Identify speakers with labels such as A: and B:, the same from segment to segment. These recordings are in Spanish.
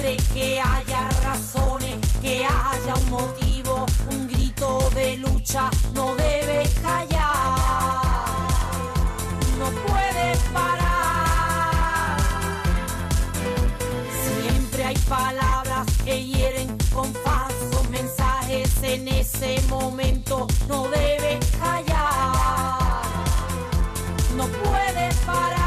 A: Siempre que haya razones, que haya un motivo, un grito de lucha, no debe callar, no puede parar. Siempre hay palabras que hieren con falsos mensajes, en ese momento no debe callar, no puede parar.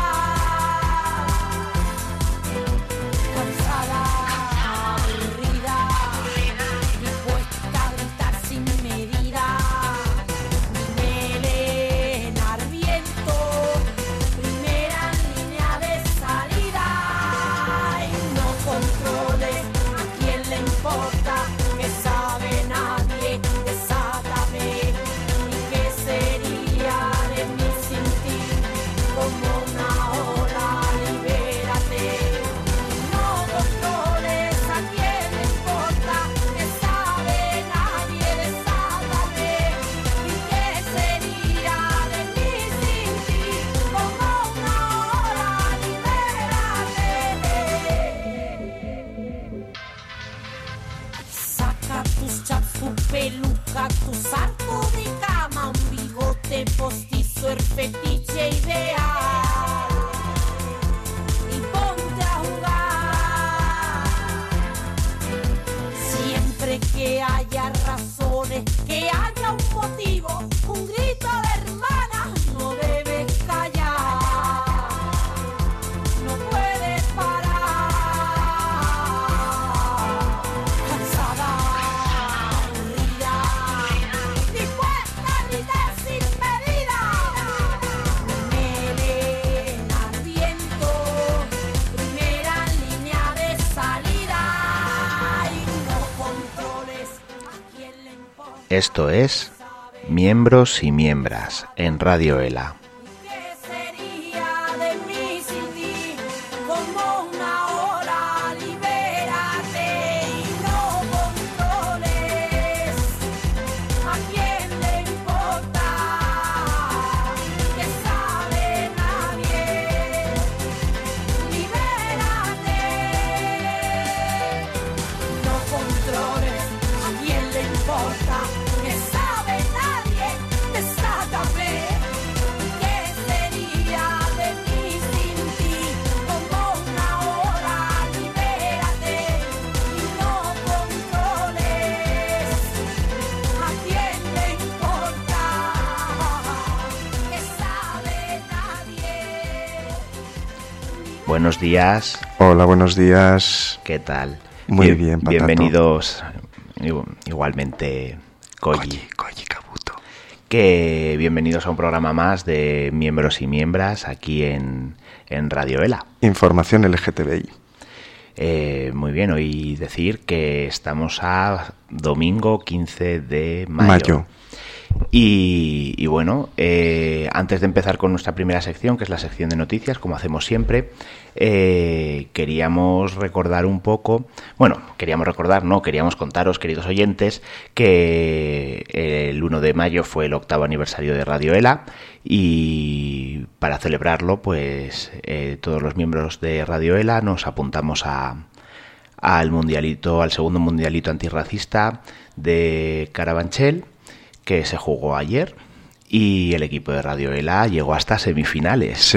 A: Peluca, tu sarco de cama, un bigote postizo, el fetiche ideal, y ponte a jugar. Siempre que haya razones, que haya un motivo, un grito de hermana, no debes callar, no puedes parar. Cansada,
B: esto es Miembros y Miembras en Radio ELA. Buenos días.
C: Hola, buenos días.
B: ¿Qué tal?
C: Muy bien, Patato.
B: Bienvenidos igualmente, Koji
C: Kabuto.
B: Que bienvenidos a un programa más de Miembros y Miembras aquí en Radio ELA.
C: Información LGTBI.
B: Muy bien, hoy decir que estamos a domingo 15 de mayo. Y bueno, antes de empezar con nuestra primera sección, que es la sección de noticias, como hacemos siempre, queríamos recordar un poco, queríamos contaros, queridos oyentes, que el 1 de mayo fue el 8º aniversario de Radio ELA, y para celebrarlo, pues todos los miembros de Radio ELA nos apuntamos al segundo mundialito antirracista de Carabanchel, que se jugó ayer, y el equipo de Radio ELA llegó hasta semifinales.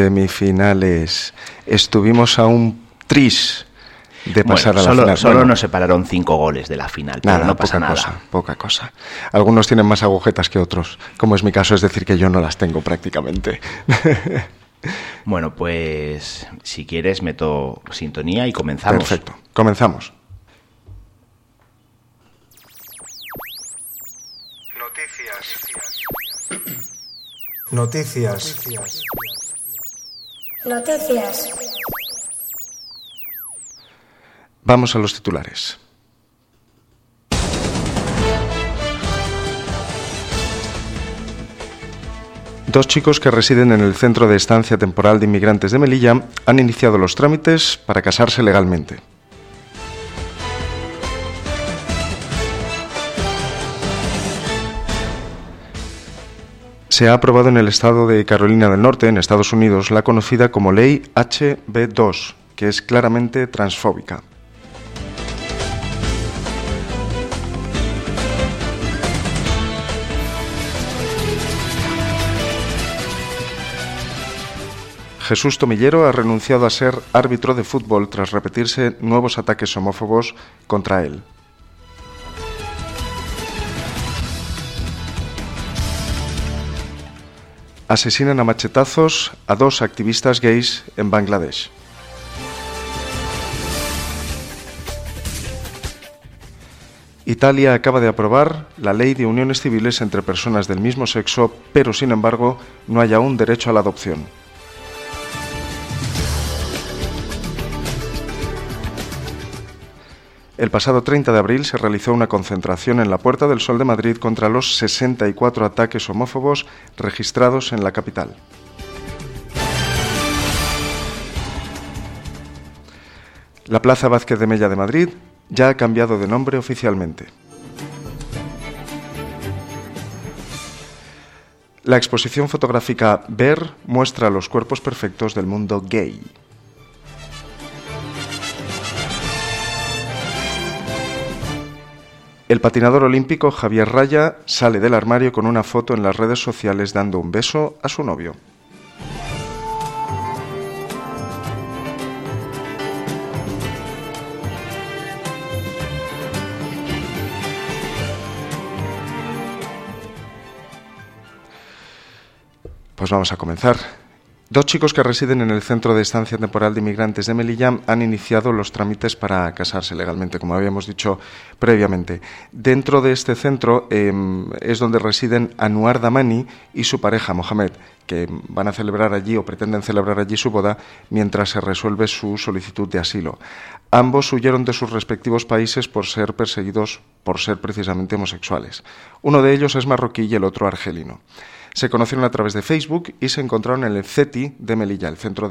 B: Estuvimos a un tris de pasar a la final. Solo nos separaron 5 goles de la final, pero no pasa nada.
C: Poca cosa. Algunos tienen más agujetas que otros, como es mi caso, es decir, que yo no las tengo prácticamente.
B: Bueno, pues si quieres meto sintonía y comenzamos.
C: Perfecto, comenzamos. Noticias. Vamos a los titulares. Dos chicos que residen en el Centro de Estancia Temporal de Inmigrantes de Melilla han iniciado los trámites para casarse legalmente. Se ha aprobado en el estado de Carolina del Norte, en Estados Unidos, la conocida como Ley HB2, que es claramente transfóbica. Jesús Tomillero ha renunciado a ser árbitro de fútbol tras repetirse nuevos ataques homófobos contra él. Asesinan a machetazos a 2 activistas gays en Bangladesh. Italia acaba de aprobar la ley de uniones civiles entre personas del mismo sexo, pero sin embargo no hay aún derecho a la adopción. El pasado 30 de abril se realizó una concentración en la Puerta del Sol de Madrid contra los 64 ataques homófobos registrados en la capital. La Plaza Vázquez de Mella de Madrid ya ha cambiado de nombre oficialmente. La exposición fotográfica Ver muestra los cuerpos perfectos del mundo gay. El patinador olímpico Javier Raya sale del armario con una foto en las redes sociales dando un beso a su novio. Pues vamos a comenzar. 2 chicos que residen en el Centro de Estancia Temporal de Inmigrantes de Melilla han iniciado los trámites para casarse legalmente, como habíamos dicho previamente. Dentro de este centro es donde residen Anuar Damani y su pareja Mohamed, que van a celebrar allí o pretenden celebrar allí su boda mientras se resuelve su solicitud de asilo. Ambos huyeron de sus respectivos países por ser perseguidos por ser precisamente homosexuales. Uno de ellos es marroquí y el otro argelino. Se conocieron a través de Facebook y se encontraron en el CETI de Melilla, el centro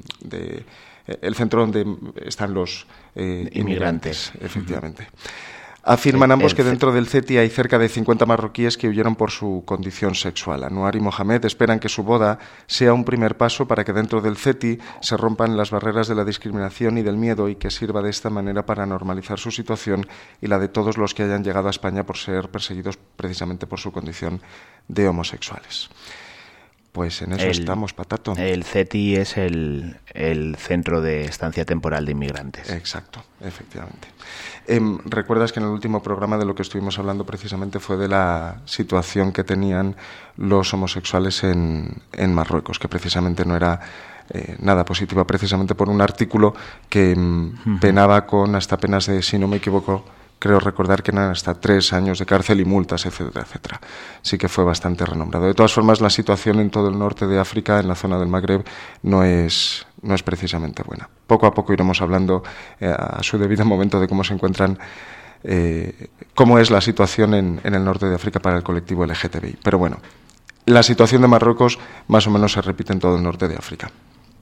C: donde están los inmigrantes, efectivamente. Afirman ambos que dentro del CETI hay cerca de 50 marroquíes que huyeron por su condición sexual. Anuar y Mohamed esperan que su boda sea un primer paso para que dentro del CETI se rompan las barreras de la discriminación y del miedo y que sirva de esta manera para normalizar su situación y la de todos los que hayan llegado a España por ser perseguidos precisamente por su condición de homosexuales. Pues en eso estamos, Patato.
B: El CETI es el Centro de Estancia Temporal de Inmigrantes.
C: Exacto, efectivamente. Recuerdas que en el último programa de lo que estuvimos hablando precisamente fue de la situación que tenían los homosexuales en Marruecos, que precisamente no era nada positiva, precisamente por un artículo que penaba con hasta penas de, si no me equivoco, creo recordar que eran hasta 3 años de cárcel y multas, etcétera, etcétera. Sí que fue bastante renombrado. De todas formas, la situación en todo el norte de África, en la zona del Magreb, no es precisamente buena. Poco a poco iremos hablando a su debido momento de cómo se encuentran, cómo es la situación en el norte de África para el colectivo LGTBI. Pero bueno, la situación de Marruecos más o menos se repite en todo el norte de África.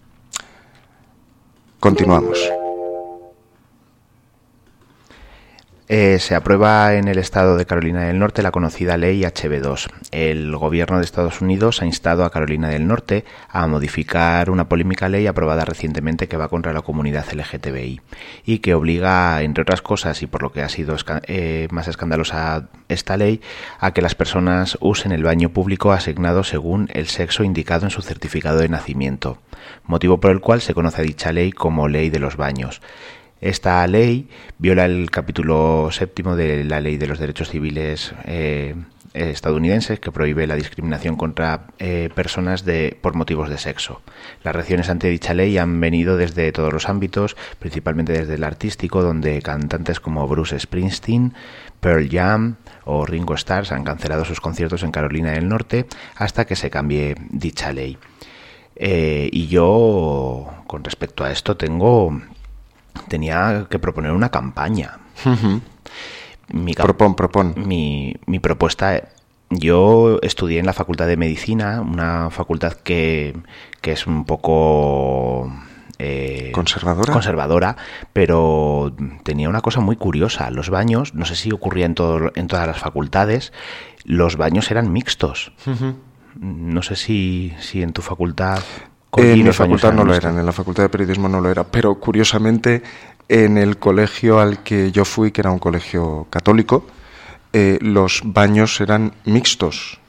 C: Continuamos.
B: Se aprueba en el estado de Carolina del Norte la conocida ley HB2. El gobierno de Estados Unidos ha instado a Carolina del Norte a modificar una polémica ley aprobada recientemente que va contra la comunidad LGTBI y que obliga, entre otras cosas, y por lo que ha sido más escandalosa esta ley, a que las personas usen el baño público asignado según el sexo indicado en su certificado de nacimiento, motivo por el cual se conoce a dicha ley como Ley de los Baños. Esta ley viola el capítulo 7 de la Ley de los Derechos Civiles estadounidenses, que prohíbe la discriminación contra personas por motivos de sexo. Las reacciones ante dicha ley han venido desde todos los ámbitos, principalmente desde el artístico, donde cantantes como Bruce Springsteen, Pearl Jam o Ringo Starr han cancelado sus conciertos en Carolina del Norte hasta que se cambie dicha ley. Y yo, con respecto a esto, tenía que proponer una campaña.
C: Uh-huh. Propón.
B: Mi propuesta, yo estudié en la Facultad de Medicina, una facultad que es un poco conservadora, pero tenía una cosa muy curiosa. Los baños, no sé si ocurría en todas las facultades, los baños eran mixtos. Uh-huh. No sé si en tu facultad...
C: En mi facultad no lo eran, en la Facultad de Periodismo no lo era, pero curiosamente en el colegio al que yo fui, que era un colegio católico, los baños eran mixtos.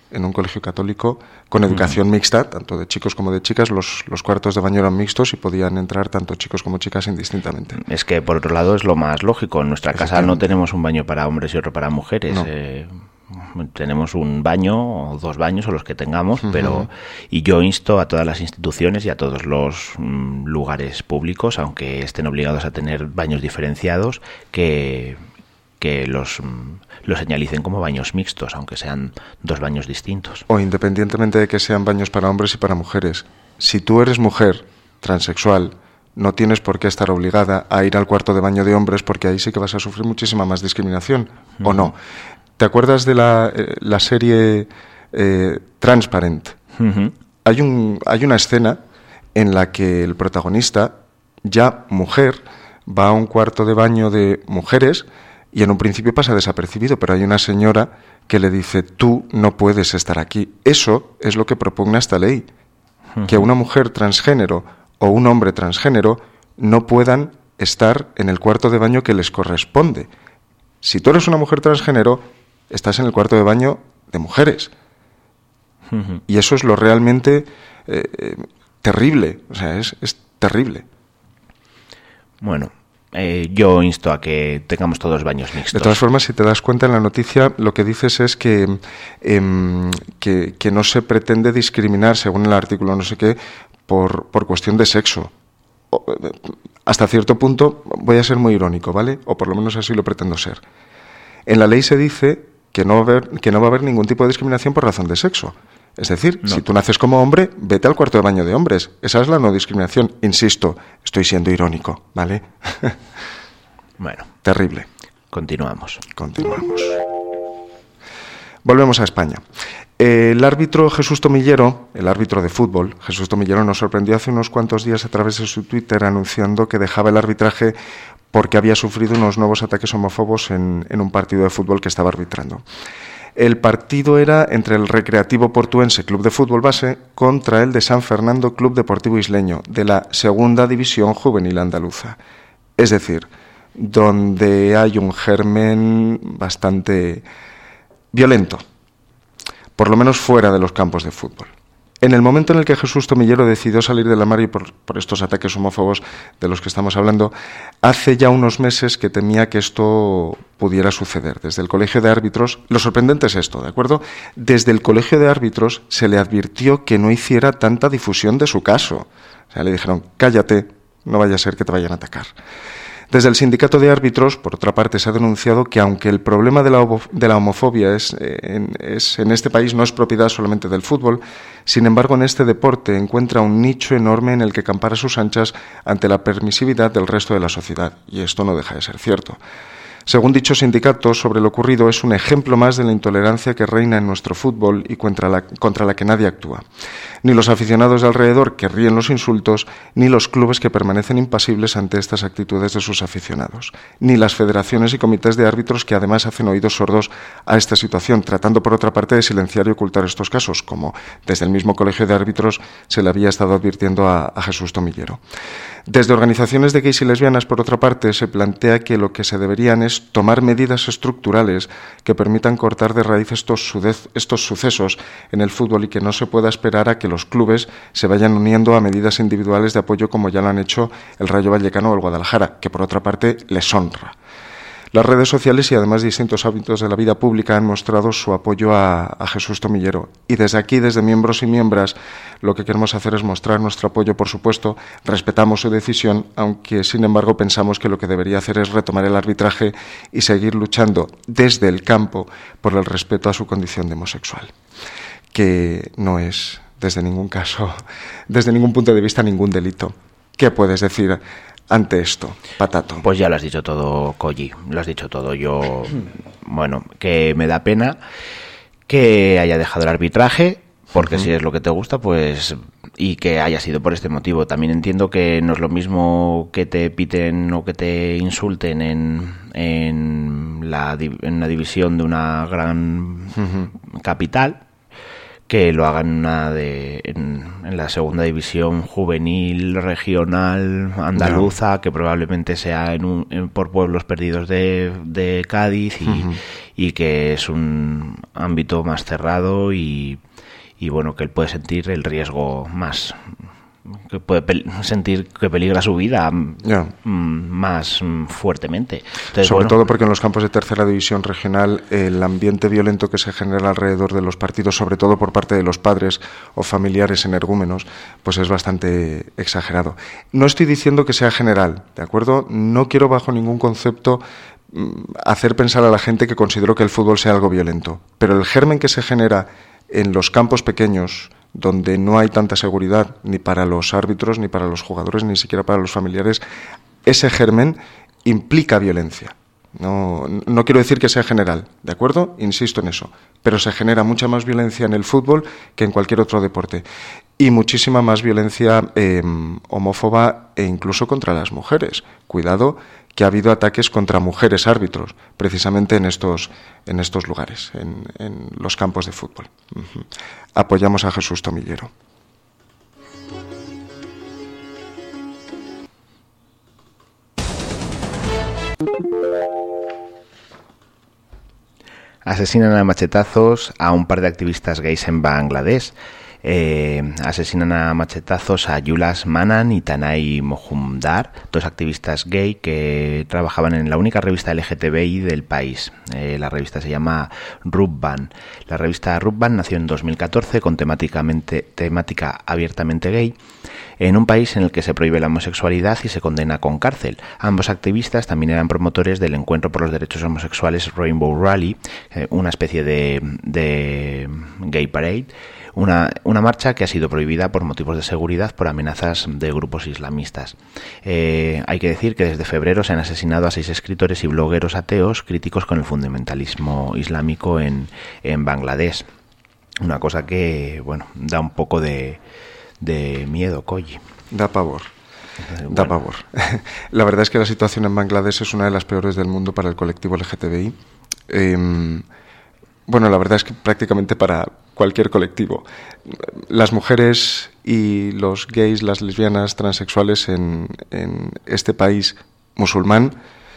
C: en un colegio católico con educación mixta, tanto de chicos como de chicas. Los cuartos de baño eran mixtos y podían entrar tanto chicos como chicas indistintamente.
B: Es que, por otro lado, es lo más lógico. En nuestra casa no tenemos un baño para hombres y otro para mujeres.
C: No.
B: Tenemos un baño o 2 baños o los que tengamos, y yo insto a todas las instituciones y a todos los lugares públicos, aunque estén obligados a tener baños diferenciados, que los señalicen como baños mixtos, aunque sean 2 baños distintos.
C: O independientemente de que sean baños para hombres y para mujeres. Si tú eres mujer transexual, no tienes por qué estar obligada a ir al cuarto de baño de hombres, porque ahí sí que vas a sufrir muchísima más discriminación, ¿o no? ¿Te acuerdas de la serie Transparent? Hay una escena en la que el protagonista, ya mujer, va a un cuarto de baño de mujeres y en un principio pasa desapercibido, pero hay una señora que le dice: tú no puedes estar aquí. Eso es lo que propugna esta ley, que una mujer transgénero o un hombre transgénero no puedan estar en el cuarto de baño que les corresponde. Si tú eres una mujer transgénero, estás en el cuarto de baño de mujeres. Y eso es lo realmente terrible. O sea, es terrible.
B: Bueno, yo insto a que tengamos todos baños mixtos.
C: De todas formas, si te das cuenta en la noticia, lo que dices es que no se pretende discriminar, según el artículo no sé qué, por cuestión de sexo. Hasta cierto punto voy a ser muy irónico, ¿vale? O por lo menos así lo pretendo ser. En la ley se dice que no va a haber ningún tipo de discriminación por razón de sexo. Es decir, si tú naces como hombre, vete al cuarto de baño de hombres. Esa es la no discriminación. Insisto, estoy siendo irónico, ¿vale?
B: Bueno.
C: Terrible.
B: Continuamos.
C: Volvemos a España. El árbitro Jesús Tomillero, el árbitro de fútbol, Jesús Tomillero, nos sorprendió hace unos cuantos días a través de su Twitter anunciando que dejaba el arbitraje porque había sufrido unos nuevos ataques homófobos en un partido de fútbol que estaba arbitrando. El partido era entre el Recreativo Portuense Club de Fútbol Base contra el de San Fernando Club Deportivo Isleño, de la Segunda División Juvenil Andaluza. Es decir, donde hay un germen bastante violento, por lo menos fuera de los campos de fútbol. En el momento en el que Jesús Tomillero decidió salir del armario por estos ataques homófobos de los que estamos hablando, hace ya unos meses que temía que esto pudiera suceder. Desde el Colegio de Árbitros, lo sorprendente es esto, ¿de acuerdo? Desde el Colegio de Árbitros se le advirtió que no hiciera tanta difusión de su caso. O sea, le dijeron: cállate, no vaya a ser que te vayan a atacar. Desde el Sindicato de Árbitros, por otra parte, se ha denunciado que aunque el problema de la homofobia en este país no es propiedad solamente del fútbol, sin embargo en este deporte encuentra un nicho enorme en el que campar a sus anchas ante la permisividad del resto de la sociedad, y esto no deja de ser cierto. Según dicho sindicato, sobre lo ocurrido es un ejemplo más de la intolerancia que reina en nuestro fútbol y contra la que nadie actúa. Ni los aficionados de alrededor que ríen los insultos, ni los clubes que permanecen impasibles ante estas actitudes de sus aficionados, ni las federaciones y comités de árbitros que además hacen oídos sordos a esta situación, tratando por otra parte de silenciar y ocultar estos casos, como desde el mismo Colegio de Árbitros se le había estado advirtiendo a Jesús Tomillero. Desde organizaciones de gays y lesbianas, por otra parte, se plantea que lo que se deberían es tomar medidas estructurales que permitan cortar de raíz estos sucesos en el fútbol y que no se pueda esperar a que los clubes se vayan uniendo a medidas individuales de apoyo como ya lo han hecho el Rayo Vallecano o el Guadalajara, que por otra parte les honra. Las redes sociales y además distintos ámbitos de la vida pública han mostrado su apoyo a Jesús Tomillero. Y desde aquí, desde miembros y miembros, lo que queremos hacer es mostrar nuestro apoyo, por supuesto. Respetamos su decisión, aunque sin embargo pensamos que lo que debería hacer es retomar el arbitraje y seguir luchando desde el campo por el respeto a su condición de homosexual, que no es, desde ningún caso, desde ningún punto de vista, ningún delito. ¿Qué puedes decir ante esto, Patato?
B: Pues ya lo has dicho todo, Colli, lo has dicho todo. Yo, bueno, que me da pena que haya dejado el arbitraje, porque si es lo que te gusta, pues, y que haya sido por este motivo. También entiendo que no es lo mismo que te piten o que te insulten en una división de una gran capital, que lo hagan en la segunda división juvenil, regional, andaluza, que probablemente sea por pueblos perdidos de Cádiz y que es un ámbito más cerrado y bueno, que él puede sentir el riesgo más, que puede sentir que peligra su vida más fuertemente. Entonces,
C: sobre todo porque en los campos de tercera división regional el ambiente violento que se genera alrededor de los partidos, sobre todo por parte de los padres o familiares energúmenos, pues es bastante exagerado. No estoy diciendo que sea general, ¿de acuerdo? No quiero bajo ningún concepto hacer pensar a la gente que considero que el fútbol sea algo violento, pero el germen que se genera en los campos pequeños, donde no hay tanta seguridad ni para los árbitros, ni para los jugadores, ni siquiera para los familiares, ese germen implica violencia. No quiero decir que sea general, ¿de acuerdo? Insisto en eso. Pero se genera mucha más violencia en el fútbol que en cualquier otro deporte. Y muchísima más violencia homófoba e incluso contra las mujeres. Cuidado, que ha habido ataques contra mujeres árbitros, precisamente en estos lugares, en los campos de fútbol. Apoyamos a Jesús Tomillero.
B: Asesinan a machetazos a un par de activistas gays en Bangladesh. Asesinan a machetazos a Yulas Manan y Tanay Mohumdar, dos activistas gay que trabajaban en la única revista LGTBI del país. La revista se llama Rubban. La revista Rubban nació en 2014 con temática abiertamente gay, en un país en el que se prohíbe la homosexualidad y se condena con cárcel. Ambos activistas también eran promotores del encuentro por los derechos homosexuales Rainbow Rally, una especie de gay parade, una marcha que ha sido prohibida por motivos de seguridad por amenazas de grupos islamistas. Hay que decir que desde febrero se han asesinado a 6 escritores y blogueros ateos críticos con el fundamentalismo islámico en Bangladesh. Una cosa que, bueno, da un poco de miedo, Koji.
C: Da pavor. Da pavor. La verdad es que la situación en Bangladesh es una de las peores del mundo para el colectivo LGTBI. Bueno, la verdad es que prácticamente para cualquier colectivo. Las mujeres y los gays, las lesbianas, transexuales en este país musulmán,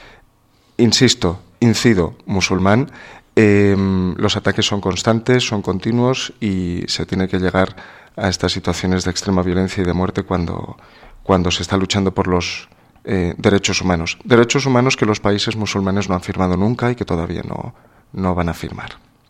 C: incido, musulmán, los ataques son constantes, son continuos y se tiene que llegar a estas situaciones de extrema violencia y de muerte cuando se está luchando por los derechos humanos. Derechos humanos que los países musulmanes no han firmado nunca y que todavía no van a firmar.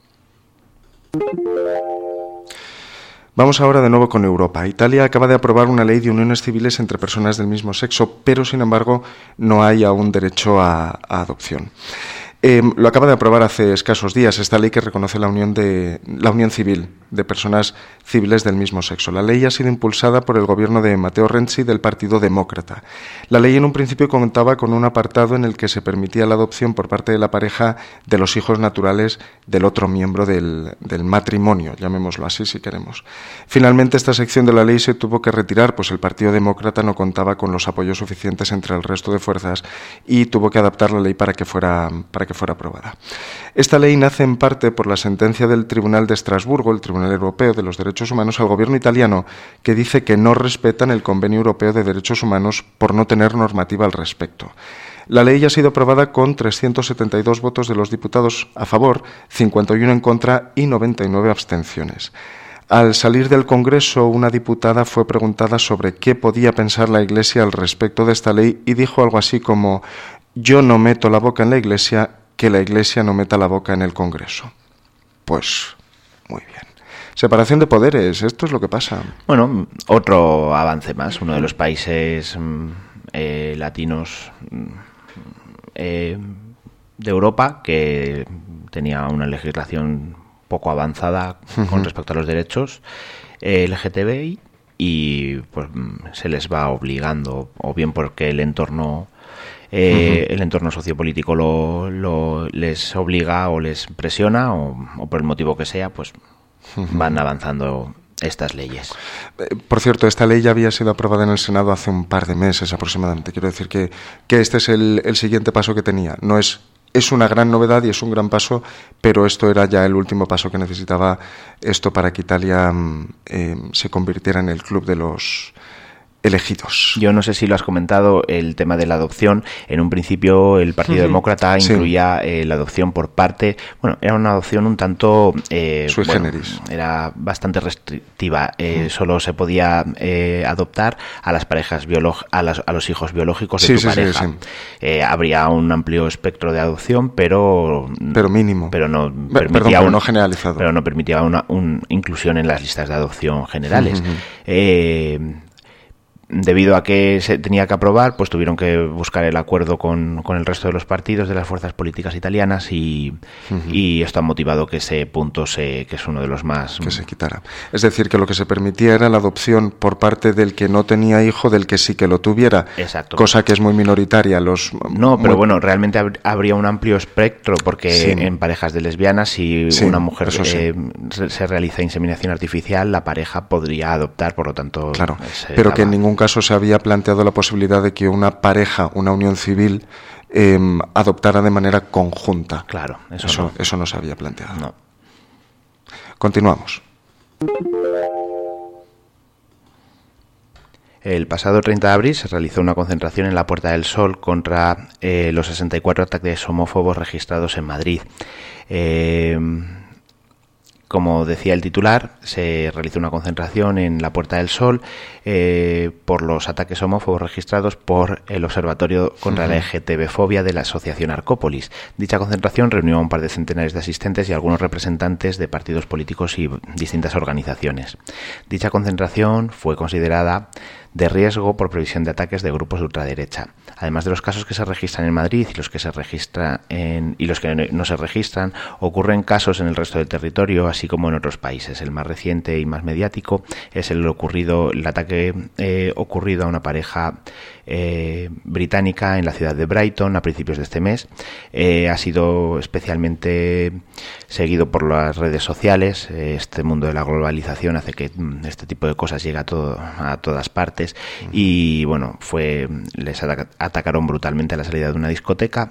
C: Vamos ahora de nuevo con Europa. Italia acaba de aprobar una ley de uniones civiles entre personas del mismo sexo, pero sin embargo no hay aún derecho a adopción. Lo acaba de aprobar hace escasos días esta ley que reconoce la unión civil de personas civiles del mismo sexo. La ley ha sido impulsada por el gobierno de Matteo Renzi del Partido Demócrata. La ley en un principio contaba con un apartado en el que se permitía la adopción por parte de la pareja de los hijos naturales del otro miembro del matrimonio, llamémoslo así si queremos. Finalmente esta sección de la ley se tuvo que retirar, pues el Partido Demócrata no contaba con los apoyos suficientes entre el resto de fuerzas y tuvo que adaptar la ley para que fuera aprobada. Esta ley nace en parte por la sentencia del Tribunal de Estrasburgo, el Tribunal Europeo de los Derechos Humanos, al gobierno italiano, que dice que no respetan el Convenio Europeo de Derechos Humanos por no tener normativa al respecto. La ley ha sido aprobada con 372 votos de los diputados a favor, 51 en contra y 99 abstenciones. Al salir del Congreso, una diputada fue preguntada sobre qué podía pensar la Iglesia al respecto de esta ley y dijo algo así como: «Yo no meto la boca en la Iglesia, que la Iglesia no meta la boca en el Congreso». Pues muy bien. Separación de poderes, esto es lo que pasa.
B: Bueno, otro avance más. Uno de los países latinos de Europa que tenía una legislación poco avanzada con respecto a los derechos LGTBI y pues se les va obligando, o bien porque el entorno sociopolítico les obliga o les presiona o por el motivo que sea, pues van avanzando estas leyes.
C: Por cierto, esta ley ya había sido aprobada en el Senado hace un par de meses aproximadamente. Quiero decir que este es el siguiente paso que tenía. No es es una gran novedad y es un gran paso, pero esto era ya el último paso que necesitaba esto para que Italia se convirtiera en el club de los elegidos.
B: Yo no sé si lo has comentado, el tema de la adopción. En un principio el Partido Demócrata incluía la adopción por parte, bueno, era una adopción un tanto
C: sui generis.
B: Era bastante restrictiva. Solo se podía adoptar a las parejas a los hijos biológicos de tu pareja. Habría un amplio espectro de adopción, pero
C: mínimo.
B: Pero no permitía
C: no generalizado.
B: Pero no permitía una inclusión en las listas de adopción generales. Debido a que se tenía que aprobar, pues tuvieron que buscar el acuerdo con el resto de los partidos de las fuerzas políticas italianas y esto ha motivado que ese punto que es uno de los más...
C: Que se quitara. Es decir, que lo que se permitía era la adopción por parte del que no tenía hijo, del que sí que lo tuviera.
B: Exacto.
C: Cosa que es muy minoritaria.
B: Pero bueno, realmente habría un amplio espectro, porque en parejas de lesbianas, si una mujer se realiza inseminación artificial, la pareja podría adoptar, por lo tanto...
C: Claro, pero que en ningún caso se había planteado la posibilidad de que una pareja, una unión civil, adoptara de manera conjunta.
B: Claro,
C: eso no se había planteado.
B: No.
C: Continuamos.
B: El pasado 30 de abril se realizó una concentración en la Puerta del Sol contra los 64 ataques homófobos registrados en Madrid. Como decía el titular, se realizó una concentración en la Puerta del Sol por los ataques homófobos registrados por el Observatorio contra la LGTB-fobia de la Asociación Arcópolis. Dicha concentración reunió a un par de centenares de asistentes y algunos representantes de partidos políticos y distintas organizaciones. Dicha concentración fue considerada de riesgo por previsión de ataques de grupos de ultraderecha. Además de los casos que se registran en Madrid y los que se registran y los que no se registran, ocurren casos en el resto del territorio, así como en otros países. El más reciente y más mediático es el ataque ocurrido a una pareja británica en la ciudad de Brighton a principios de este mes. Ha sido especialmente seguido por las redes sociales. Este mundo de la globalización hace que este tipo de cosas llegue a todas partes. Y bueno, les atacaron brutalmente a la salida de una discoteca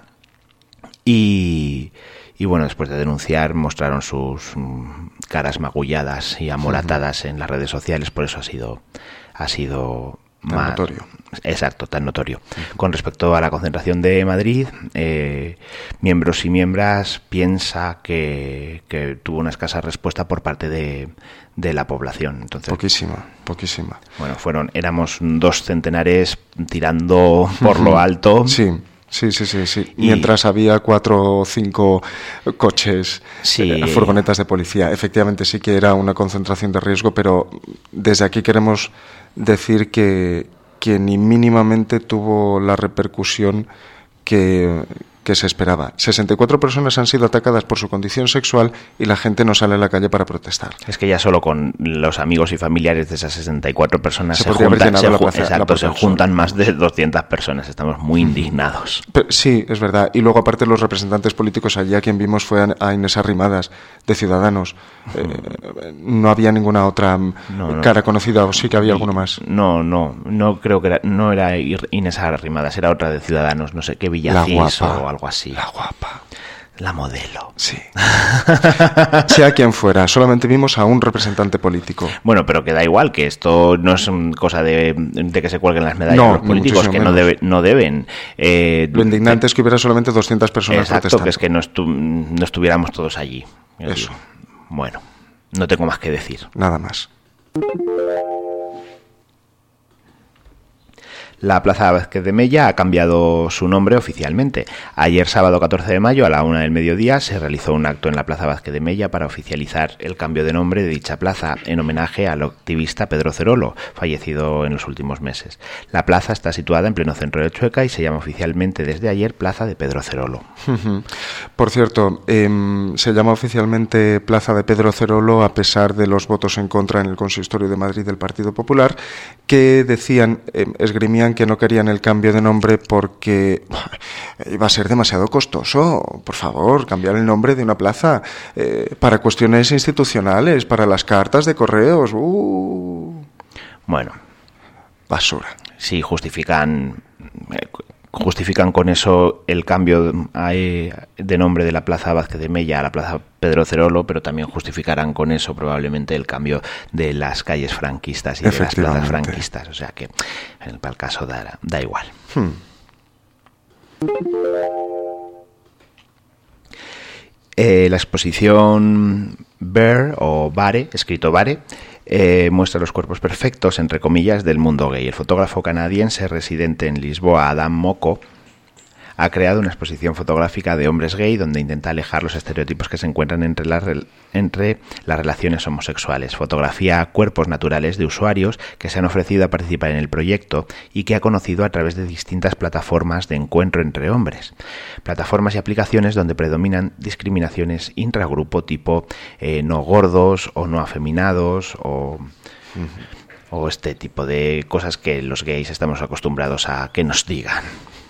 B: y bueno, después de denunciar mostraron sus caras magulladas y amoratadas en las redes sociales. Por eso ha sido
C: tan notorio.
B: Exacto, tan notorio. Con respecto a la concentración de Madrid, miembros y miembros piensa que tuvo una escasa respuesta por parte de la población. Entonces,
C: poquísima.
B: Bueno, éramos 2 centenares tirando por lo alto.
C: Sí. Mientras había 4 o 5 coches, furgonetas de policía. Efectivamente sí que era una concentración de riesgo, pero desde aquí queremos decir que ni mínimamente tuvo la repercusión que se esperaba. 64 personas han sido atacadas por su condición sexual y la gente no sale a la calle para protestar.
B: Es que ya solo con los amigos y familiares de esas 64 personas se juntan más de 200 personas. Estamos muy indignados.
C: Pero, sí, es verdad. Y luego, aparte, los representantes políticos allí, a quien vimos fue a Inés Arrimadas, de Ciudadanos. No había ninguna otra cara conocida, o sí que había alguno más.
B: No creo que no era Inés Arrimadas, era otra de Ciudadanos, no sé qué, Villacís o algo así.
C: La guapa.
B: La modelo.
C: Sí. Sea quien fuera, solamente vimos a un representante político.
B: Bueno, pero que da igual, que esto no es cosa de que se cuelguen las medallas los políticos, que no deben.
C: Lo indignante es que hubiera solamente 200 personas protestando.
B: Que es que no estuviéramos todos allí.
C: Eso.
B: Bueno, no tengo más que decir.
C: Nada más.
B: La Plaza Vázquez de Mella ha cambiado su nombre oficialmente. Ayer, sábado 14 de mayo, a la 1 del mediodía, se realizó un acto en la Plaza Vázquez de Mella para oficializar el cambio de nombre de dicha plaza, en homenaje al activista Pedro Cerolo, fallecido en los últimos meses. La plaza está situada en pleno centro de Chueca y se llama oficialmente desde ayer Plaza de Pedro Cerolo.
C: Por cierto, se llama oficialmente Plaza de Pedro Cerolo a pesar de los votos en contra en el Consistorio de Madrid del Partido Popular, que decían, esgrimían que no querían el cambio de nombre porque iba a ser demasiado costoso. Por favor, cambiar el nombre de una plaza para cuestiones institucionales, para las cartas de correos.
B: Bueno,
C: basura.
B: Sí, justifican justifican con eso el cambio de nombre de la Plaza Vázquez de Mella a la Plaza Pedro Cerolo, pero también justificarán con eso probablemente el cambio de las calles franquistas y de las plazas franquistas. O sea que para el caso da igual. La exposición Bare o Bare, escrito Bare, muestra los cuerpos perfectos, entre comillas, del mundo gay. El fotógrafo canadiense residente en Lisboa, Adam Moko, ha creado una exposición fotográfica de hombres gay donde intenta alejar los estereotipos que se encuentran entre las relaciones homosexuales. Fotografía cuerpos naturales de usuarios que se han ofrecido a participar en el proyecto y que ha conocido a través de distintas plataformas de encuentro entre hombres. Plataformas y aplicaciones donde predominan discriminaciones intragrupo tipo no gordos o no afeminados o este tipo de cosas que los gays estamos acostumbrados a que nos digan.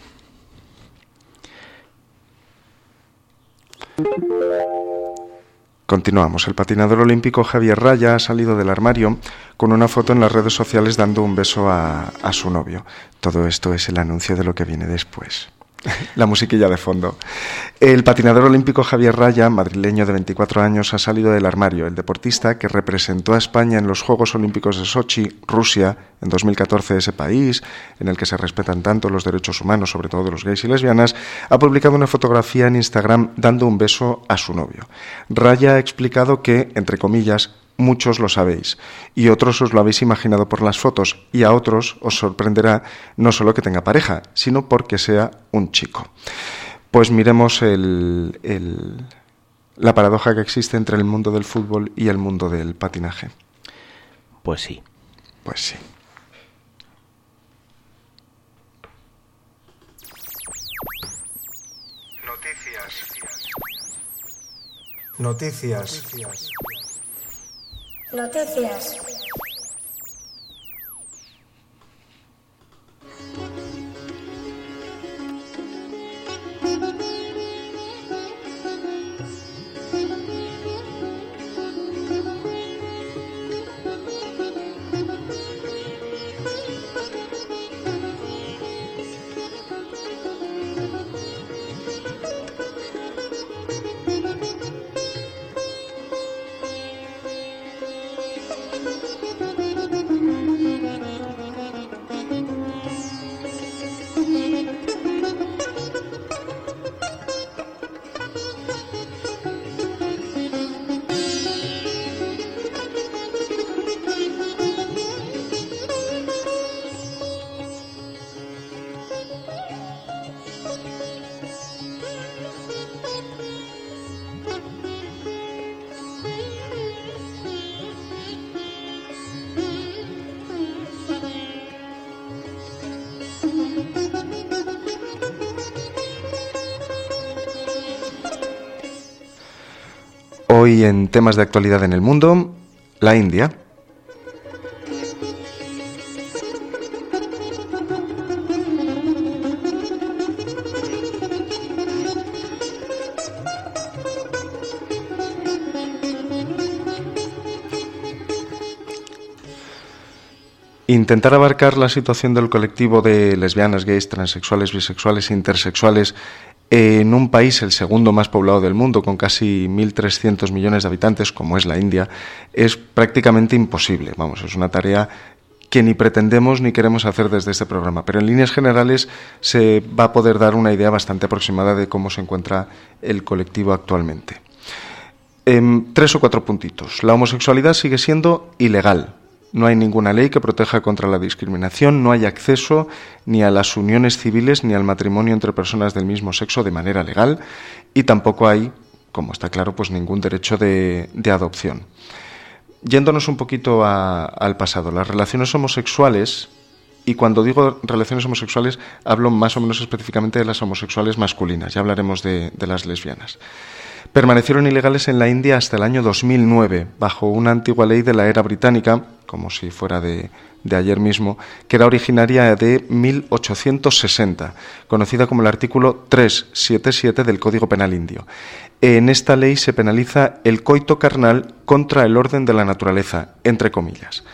C: Continuamos. El patinador olímpico Javier Raya ha salido del armario con una foto en las redes sociales dando un beso a su novio. Todo esto es el anuncio de lo que viene después. La musiquilla de fondo. El patinador olímpico Javier Raya, madrileño de 24 años, ha salido del armario. El deportista, que representó a España en los Juegos Olímpicos de Sochi, Rusia, en 2014, ese país en el que se respetan tanto los derechos humanos, sobre todo de los gays y lesbianas, ha publicado una fotografía en Instagram dando un beso a su novio. Raya ha explicado que, entre comillas, muchos lo sabéis, y otros os lo habéis imaginado por las fotos, y a otros os sorprenderá no solo que tenga pareja, sino porque sea un chico. Pues miremos la paradoja que existe entre el mundo del fútbol y el mundo del patinaje.
B: Pues sí.
C: Pues sí.
D: Noticias.
C: Hoy en temas de actualidad en el mundo, la India. Intentar abarcar la situación del colectivo de lesbianas, gays, transexuales, bisexuales e intersexuales en un país, el segundo más poblado del mundo, con casi 1.300 millones de habitantes, como es la India, es prácticamente imposible. Vamos, es una tarea que ni pretendemos ni queremos hacer desde este programa, pero en líneas generales se va a poder dar una idea bastante aproximada de cómo se encuentra el colectivo actualmente. 3 o 4 puntitos. La homosexualidad sigue siendo ilegal. No hay ninguna ley que proteja contra la discriminación, no hay acceso ni a las uniones civiles ni al matrimonio entre personas del mismo sexo de manera legal y tampoco hay, como está claro, pues ningún derecho de adopción. Yéndonos un poquito al pasado, las relaciones homosexuales, y cuando digo relaciones homosexuales hablo más o menos específicamente de las homosexuales masculinas, ya hablaremos de las lesbianas. Permanecieron ilegales en la India hasta el año 2009, bajo una antigua ley de la era británica, como si fuera de ayer mismo, que era originaria de 1860, conocida como el artículo 377 del Código Penal indio. En esta ley se penaliza el coito carnal contra el orden de la naturaleza, entre comillas.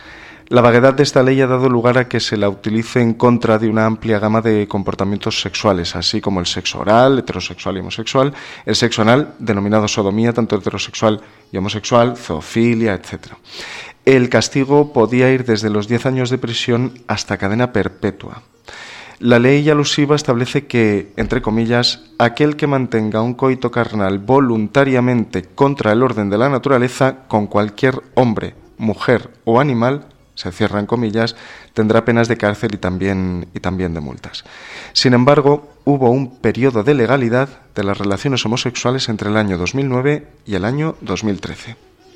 C: La vaguedad de esta ley ha dado lugar a que se la utilice en contra de una amplia gama de comportamientos sexuales, así como el sexo oral, heterosexual y homosexual, el sexo anal, denominado sodomía, tanto heterosexual y homosexual, zoofilia, etc. El castigo podía ir desde los 10 años de prisión hasta cadena perpetua. La ley alusiva establece que, entre comillas, aquel que mantenga un coito carnal voluntariamente contra el orden de la naturaleza con cualquier hombre, mujer o animal, se cierran comillas, tendrá penas de cárcel y también de multas. Sin embargo, hubo un periodo de legalidad de las relaciones homosexuales entre el año 2009 y el año 2013.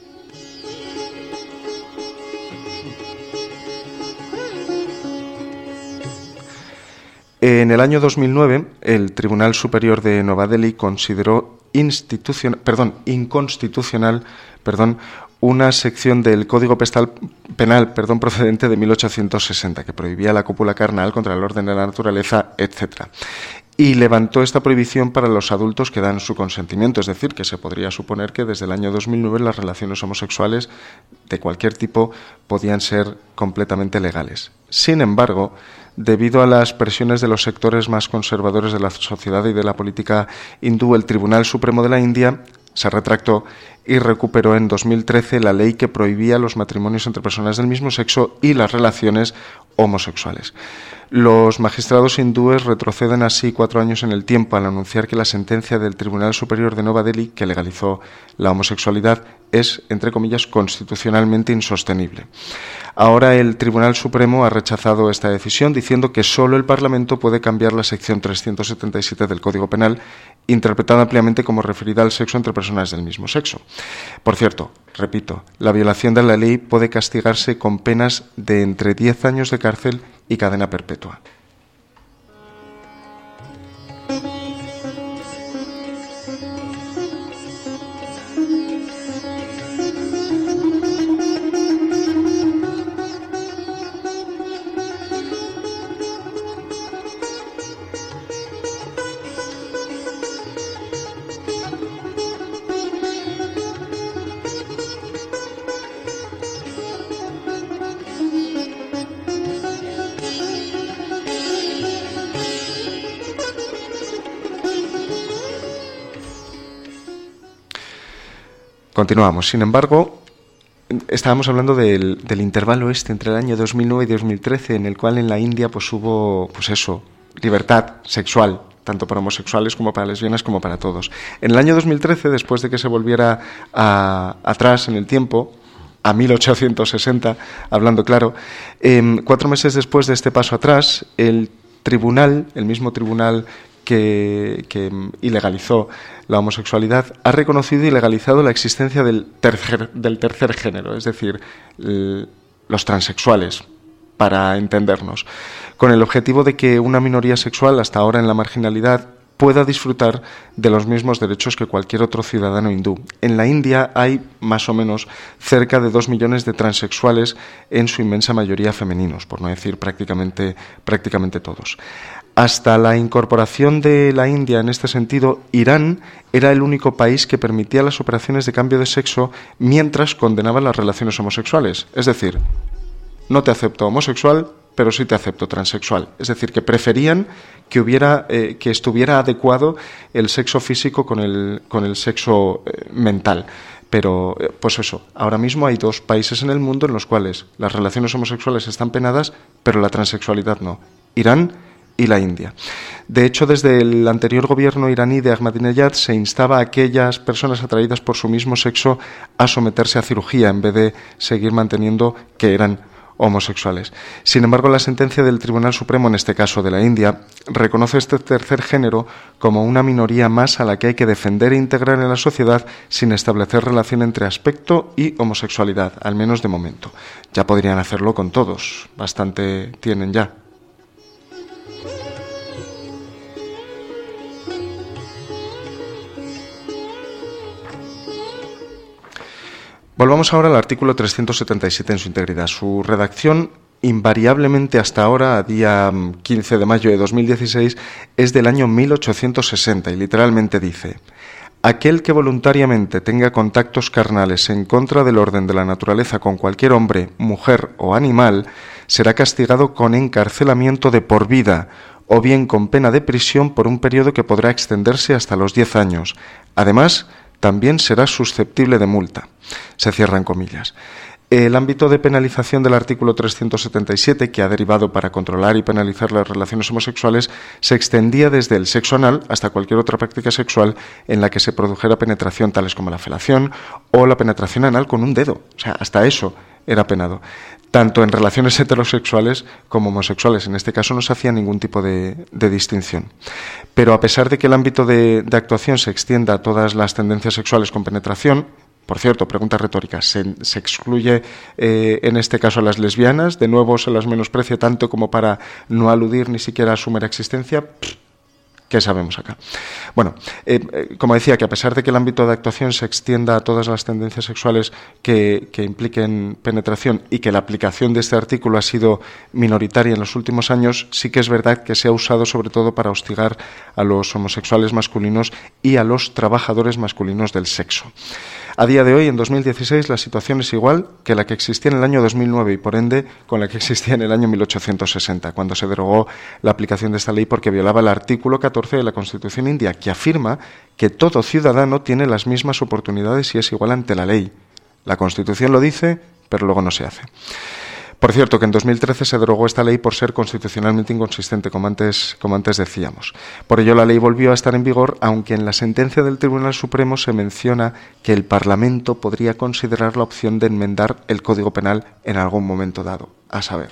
C: En el año 2009, el Tribunal Superior de Nueva Delhi consideró inconstitucional una sección del Código Penal procedente de 1860 que prohibía la cópula carnal contra el orden de la naturaleza, etc. Y levantó esta prohibición para los adultos que dan su consentimiento, es decir, que se podría suponer que desde el año 2009 las relaciones homosexuales de cualquier tipo podían ser completamente legales. Sin embargo, debido a las presiones de los sectores más conservadores de la sociedad y de la política hindú, el Tribunal Supremo de la India se retractó y recuperó en 2013 la ley que prohibía los matrimonios entre personas del mismo sexo y las relaciones homosexuales. Los magistrados hindúes retroceden así 4 años en el tiempo al anunciar que la sentencia del Tribunal Superior de Nueva Delhi, que legalizó la homosexualidad, es, entre comillas, constitucionalmente insostenible. Ahora el Tribunal Supremo ha rechazado esta decisión diciendo que solo el Parlamento puede cambiar la sección 377 del Código Penal, interpretada ampliamente como referida al sexo entre personas del mismo sexo. Por cierto, repito, la violación de la ley puede castigarse con penas de entre 10 años de cárcel y cadena perpetua. Continuamos. Sin embargo, estábamos hablando del intervalo entre el año 2009 y 2013, en el cual en la India hubo libertad sexual, tanto para homosexuales como para lesbianas como para todos. En el año 2013, después de que se volviera atrás en el tiempo, a 1860, hablando claro, 4 meses después de este paso atrás, el mismo tribunal que ilegalizó la homosexualidad, ha reconocido y legalizado la existencia del tercer género, es decir, los transexuales, para entendernos, con el objetivo de que una minoría sexual, hasta ahora en la marginalidad, pueda disfrutar de los mismos derechos que cualquier otro ciudadano hindú. En la India hay más o menos cerca de 2 millones de transexuales, en su inmensa mayoría femeninos, por no decir prácticamente todos. Hasta la incorporación de la India en este sentido, Irán era el único país que permitía las operaciones de cambio de sexo mientras condenaba las relaciones homosexuales. Es decir, no te acepto homosexual, pero sí te acepto transexual. Es decir, que preferían que estuviera adecuado el sexo físico con el sexo mental. Pero, ahora mismo hay 2 países en el mundo en los cuales las relaciones homosexuales están penadas, pero la transexualidad no. Irán y la India. De hecho, desde el anterior gobierno iraní de Ahmadinejad se instaba a aquellas personas atraídas por su mismo sexo a someterse a cirugía en vez de seguir manteniendo que eran homosexuales. Sin embargo, la sentencia del Tribunal Supremo, en este caso de la India, reconoce este tercer género como una minoría más a la que hay que defender e integrar en la sociedad sin establecer relación entre aspecto y homosexualidad, al menos de momento. Ya podrían hacerlo con todos, bastante tienen ya. Volvamos ahora al artículo 377 en su integridad. Su redacción, invariablemente hasta ahora, a día 15 de mayo de 2016, es del año 1860 y literalmente dice: Aquel que voluntariamente tenga contactos carnales en contra del orden de la naturaleza con cualquier hombre, mujer o animal, será castigado con encarcelamiento de por vida, o bien con pena de prisión por un periodo que podrá extenderse hasta los 10 años. Además, también será susceptible de multa. Se cierran comillas. El ámbito de penalización del artículo 377, que ha derivado para controlar y penalizar las relaciones homosexuales, se extendía desde el sexo anal hasta cualquier otra práctica sexual en la que se produjera penetración, tales como la felación o la penetración anal con un dedo. O sea, hasta eso era penado. Tanto en relaciones heterosexuales como homosexuales. En este caso no se hacía ningún tipo de distinción. Pero a pesar de que el ámbito de actuación se extienda a todas las tendencias sexuales con penetración, por cierto, pregunta retórica, ¿se excluye en este caso a las lesbianas? ¿De nuevo se las menosprecia tanto como para no aludir ni siquiera a su mera existencia? ¿Qué sabemos acá? Bueno, como decía, que a pesar de que el ámbito de actuación se extienda a todas las tendencias sexuales que impliquen penetración y que la aplicación de este artículo ha sido minoritaria en los últimos años, sí que es verdad que se ha usado sobre todo para hostigar a los homosexuales masculinos y a los trabajadores masculinos del sexo. A día de hoy, en 2016, la situación es igual que la que existía en el año 2009 y, por ende, con la que existía en el año 1860, cuando se derogó la aplicación de esta ley porque violaba el artículo 14 de la Constitución india, que afirma que todo ciudadano tiene las mismas oportunidades y es igual ante la ley. La Constitución lo dice, pero luego no se hace. Por cierto, que en 2013 se derogó esta ley por ser constitucionalmente inconsistente, como antes decíamos. Por ello, la ley volvió a estar en vigor, aunque en la sentencia del Tribunal Supremo se menciona que el Parlamento podría considerar la opción de enmendar el Código Penal en algún momento dado, a saber.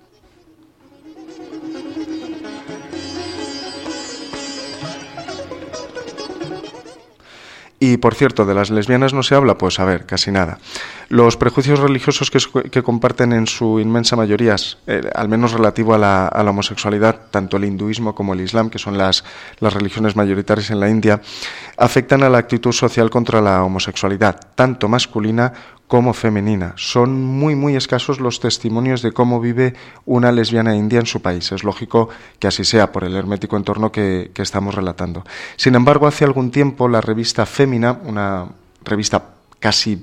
C: Y, por cierto, ¿de las lesbianas no se habla? Pues, a ver, casi nada. Los prejuicios religiosos que comparten en su inmensa mayoría, al menos relativo a la homosexualidad, tanto el hinduismo como el islam, que son las religiones mayoritarias en la India, afectan a la actitud social contra la homosexualidad, tanto masculina como femenina. Son muy, muy escasos los testimonios de cómo vive una lesbiana india en su país. Es lógico que así sea por el hermético entorno que estamos relatando. Sin embargo, hace algún tiempo la revista Fémina, una revista casi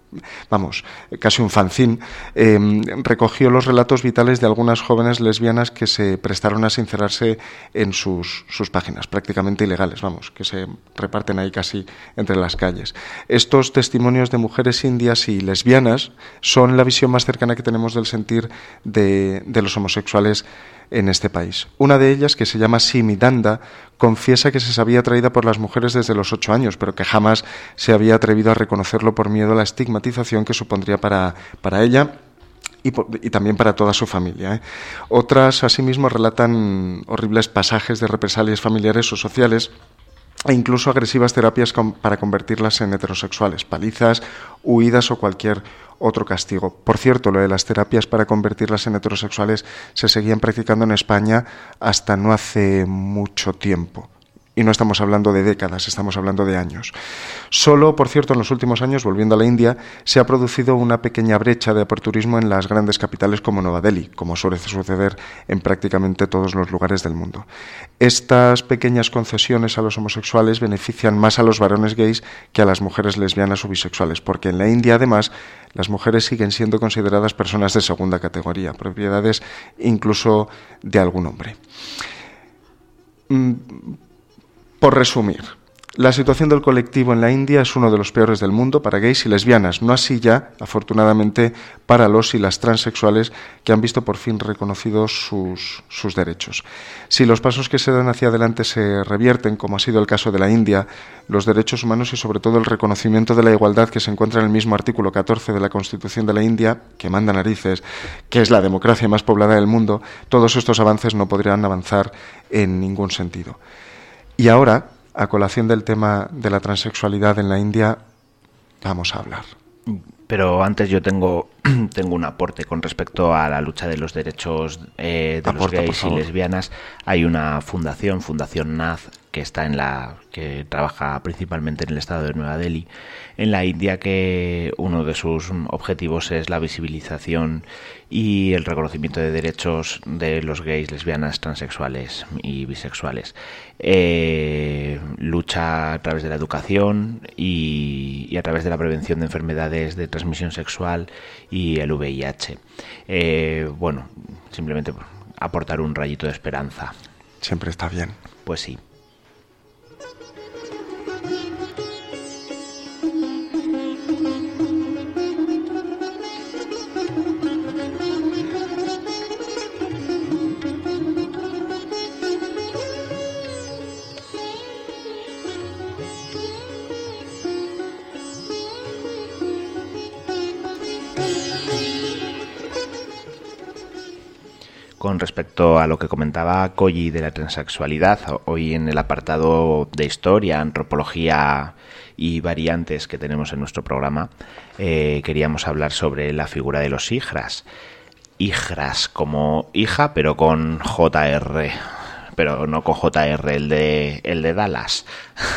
C: un fanzine, recogió los relatos vitales de algunas jóvenes lesbianas que se prestaron a sincerarse en sus páginas, prácticamente ilegales, que se reparten ahí casi entre las calles. Estos testimonios de mujeres indias y lesbianas son la visión más cercana que tenemos del sentir de los homosexuales en este país. Una de ellas, que se llama Simi Danda, confiesa que se sabía atraída por las mujeres desde los 8 años, pero que jamás se había atrevido a reconocerlo por miedo a la estigmatización que supondría para ella y también para toda su familia. Otras, asimismo, relatan horribles pasajes de represalias familiares o sociales e incluso agresivas terapias para convertirlas en heterosexuales, palizas, huidas o cualquier otro castigo. Por cierto, lo de las terapias para convertirlas en heterosexuales se seguían practicando en España hasta no hace mucho tiempo. Y no estamos hablando de décadas, estamos hablando de años. Solo, por cierto, en los últimos años, volviendo a la India, se ha producido una pequeña brecha de aperturismo en las grandes capitales como Nueva Delhi, como suele suceder en prácticamente todos los lugares del mundo. Estas pequeñas concesiones a los homosexuales benefician más a los varones gays que a las mujeres lesbianas o bisexuales, porque en la India, además, las mujeres siguen siendo consideradas personas de segunda categoría, propiedades incluso de algún hombre. Por resumir, la situación del colectivo en la India es uno de los peores del mundo para gays y lesbianas, no así ya, afortunadamente, para los y las transexuales que han visto por fin reconocidos sus derechos. Si los pasos que se dan hacia adelante se revierten, como ha sido el caso de la India, los derechos humanos y sobre todo el reconocimiento de la igualdad que se encuentra en el mismo artículo 14 de la Constitución de la India, que manda narices, que es la democracia más poblada del mundo, todos estos avances no podrían avanzar en ningún sentido. Y ahora, a colación del tema de la transexualidad en la India, vamos a hablar.
B: Pero antes yo tengo tengo un aporte con respecto a la lucha de los derechos de los gays y lesbianas. Hay una fundación NAZ, que trabaja principalmente en el estado de Nueva Delhi, en la India, que uno de sus objetivos es la visibilización y el reconocimiento de derechos de los gays, lesbianas, transexuales y bisexuales. Lucha a través de la educación y a través de la prevención de enfermedades de transmisión sexual y el VIH. Bueno, simplemente aportar un rayito de esperanza.
C: Siempre está bien.
B: Pues sí. Con respecto a lo que comentaba Colli de la transexualidad, hoy en el apartado de historia, antropología y variantes que tenemos en nuestro programa, queríamos hablar sobre la figura de los hijras. Hijras como hija, pero con JR, pero no con JR el de Dallas,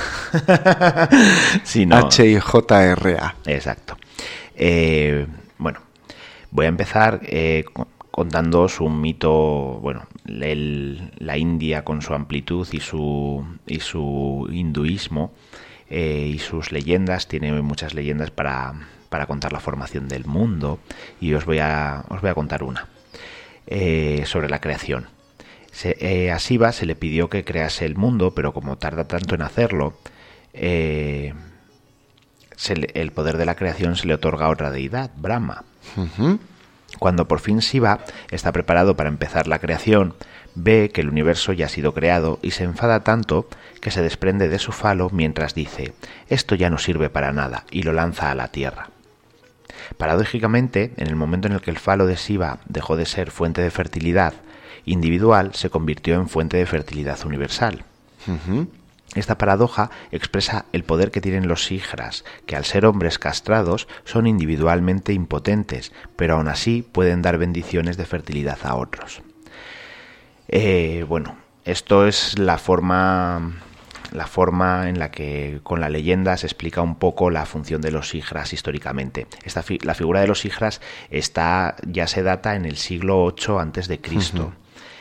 B: sino
C: HIJRA.
B: Exacto. Bueno, voy a empezar contándoos un mito, bueno, la India con su amplitud y su hinduismo y sus leyendas. Tiene muchas leyendas para contar la formación del mundo, y os voy a contar una sobre la creación. A Shiva se le pidió que crease el mundo, pero como tarda tanto en hacerlo, el poder de la creación se le otorga a otra deidad, Brahma.
C: Uh-huh.
B: Cuando por fin Shiva está preparado para empezar la creación, ve que el universo ya ha sido creado y se enfada tanto que se desprende de su falo mientras dice: «Esto ya no sirve para nada», y lo lanza a la tierra. Paradójicamente, en el momento en el que el falo de Shiva dejó de ser fuente de fertilidad individual, se convirtió en fuente de fertilidad universal.
C: Uh-huh.
B: Esta paradoja expresa el poder que tienen los hijras, que al ser hombres castrados son individualmente impotentes, pero aún así pueden dar bendiciones de fertilidad a otros. Bueno, esto es la forma en la que con la leyenda se explica un poco la función de los hijras históricamente. La figura de los hijras ya se data en el siglo VIII a.C. Uh-huh.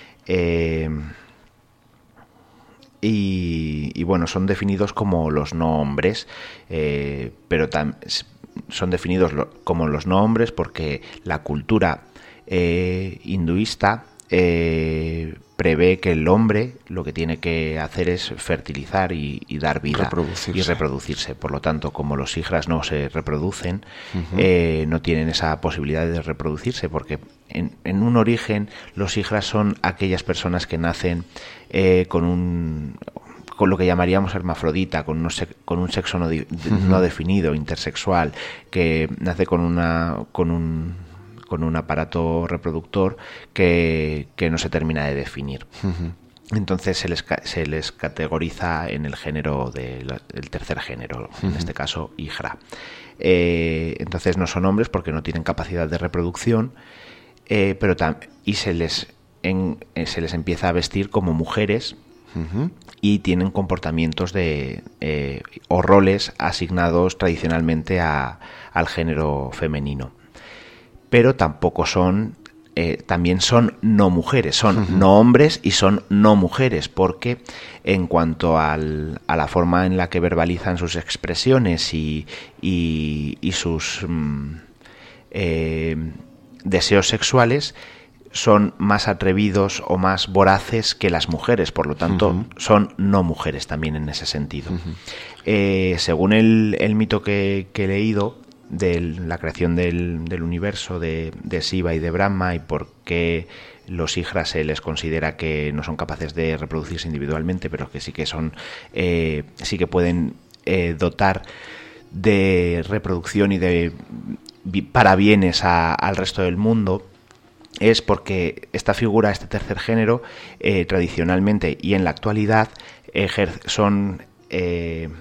B: Y bueno, son definidos como los no hombres, pero son definidos como los no hombres porque la cultura hinduista prevé que el hombre lo que tiene que hacer es fertilizar y dar vida y reproducirse. Por lo tanto, como los hijras no se reproducen, uh-huh, no tienen esa posibilidad de reproducirse, porque en un origen los hijras son aquellas personas que nacen con lo que llamaríamos hermafrodita, con un sexo no definido, intersexual, que nace con un aparato reproductor que no se termina de definir. Uh-huh. Entonces se les categoriza en el género el tercer género, uh-huh, en este caso hijra. Entonces no son hombres porque no tienen capacidad de reproducción, y se les empieza a vestir como mujeres, uh-huh, y tienen comportamientos o roles asignados tradicionalmente al género femenino. Pero tampoco también son no mujeres, son uh-huh, no hombres y son no mujeres, porque en cuanto a la forma en la que verbalizan sus expresiones y sus deseos sexuales, son más atrevidos o más voraces que las mujeres, por lo tanto, uh-huh, son no mujeres también en ese sentido. Uh-huh. Según el mito que he leído de la creación del universo de Shiva y de Brahma, y por qué los hijras se les considera que no son capaces de reproducirse individualmente, pero que sí que pueden dotar de reproducción y de parabienes al resto del mundo, es porque esta figura, este tercer género, tradicionalmente y en la actualidad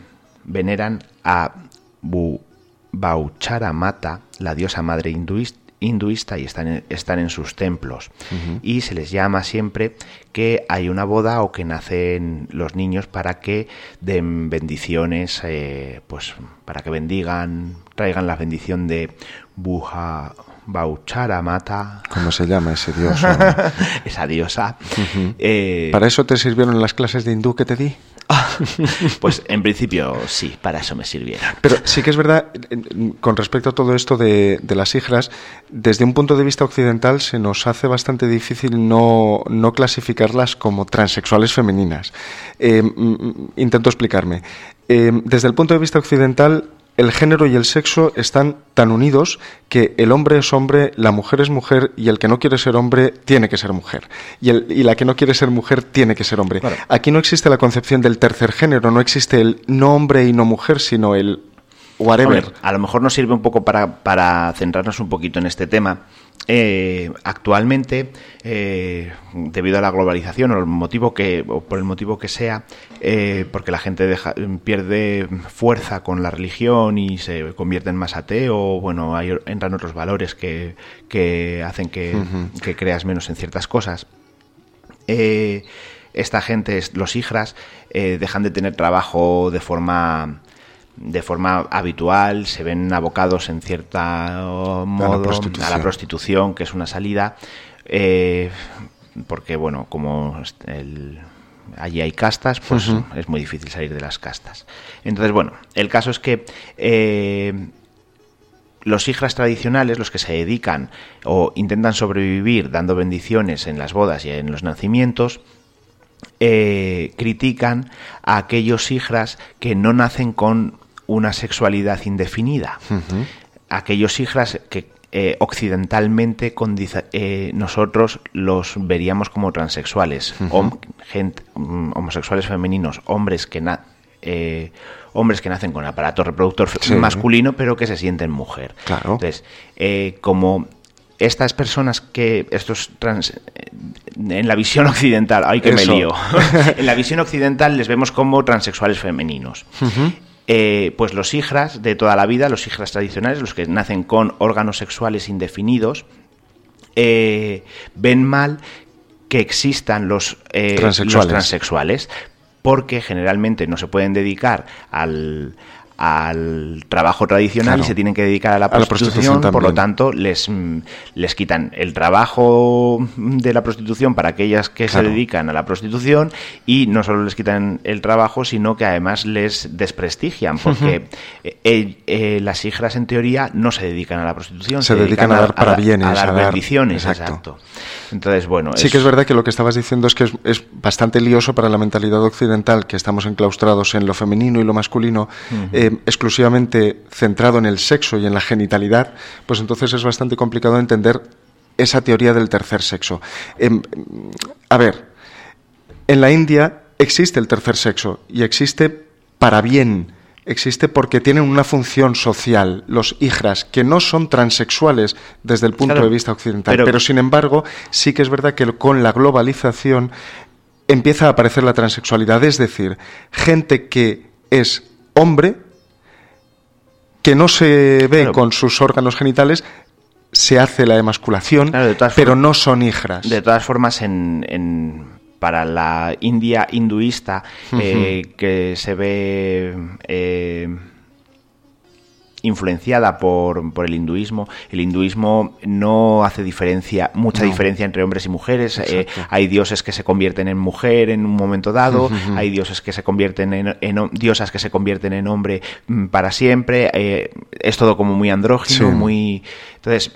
B: veneran a Bauchara Mata, la diosa madre hinduista y están en sus templos. Y se les llama siempre que hay una boda o que nacen los niños para que den bendiciones, pues para que traigan la bendición de Bauchara Mata.
C: ¿Cómo se llama ese dios?
B: Esa diosa.
C: ¿Para eso te sirvieron las clases de hindú que te di?
B: Pues en principio sí, para eso me sirvieron.
C: Pero sí que es verdad, con respecto a todo esto de las hijras, desde un punto de vista occidental se nos hace bastante difícil no clasificarlas como transexuales femeninas. Intento explicarme. Desde el punto de vista occidental, el género y el sexo están tan unidos que el hombre es hombre, la mujer es mujer y el que no quiere ser hombre tiene que ser mujer. Y la que no quiere ser mujer tiene que ser hombre. Claro. Aquí no existe la concepción del tercer género, no existe el no hombre y no mujer, sino el whatever.
B: Hombre, a lo mejor nos sirve un poco para centrarnos un poquito en este tema. Actualmente, debido a la globalización o por el motivo que sea, porque la gente pierde fuerza con la religión y se convierte en más ateo, bueno, entran otros valores que hacen que creas menos en ciertas cosas. Esta gente, los hijras, dejan de tener trabajo de forma habitual, se ven abocados en cierto modo a la prostitución, que es una salida, porque bueno, como allí hay castas, pues es muy difícil salir de las castas. Entonces, bueno, el caso es que los hijras tradicionales, los que se dedican o intentan sobrevivir dando bendiciones en las bodas y en los nacimientos, critican a aquellos hijras que no nacen con una sexualidad indefinida. Aquellos hijras que occidentalmente nosotros los veríamos como transexuales, homosexuales femeninos, hombres que nacen con aparato reproductor masculino pero que se sienten mujer.
C: Claro.
B: Entonces, como estas personas en la visión occidental, ¡ay que me lío! En la visión occidental les vemos como transexuales femeninos. Pues los hijras de toda la vida, los hijras tradicionales, los que nacen con órganos sexuales indefinidos, ven mal que existan los transexuales, porque generalmente no se pueden dedicar al trabajo tradicional, claro, y se tienen que dedicar a la prostitución, por lo tanto les quitan el trabajo de la prostitución para aquellas que se dedican a la prostitución, y no solo les quitan el trabajo, sino que además les desprestigian, porque las hijras en teoría no se dedican a la prostitución,
C: se dedican a dar parabienes,
B: a dar bendiciones. Exacto. Entonces, bueno,
C: sí que es verdad que lo que estabas diciendo es que es bastante lioso para la mentalidad occidental, que estamos enclaustrados en lo femenino y lo masculino, exclusivamente centrado en el sexo y en la genitalidad, pues entonces es bastante complicado entender esa teoría del tercer sexo. A ver, en la India existe el tercer sexo y existe para bien, existe porque tienen una función social, los hijras, que no son transexuales desde el punto de vista occidental, pero sin embargo sí que es verdad que con la globalización empieza a aparecer la transexualidad, es decir, gente que es hombre, que no se ve con sus órganos genitales, se hace la emasculación, pero no son hijras.
B: De todas formas, para la India hinduista, que se ve influenciada por el hinduismo no hace mucha diferencia entre hombres y mujeres. Hay dioses que se convierten en mujer en un momento dado, hay dioses que se convierten diosas que se convierten en hombre para siempre. Es todo como muy andrógino, muy... Entonces,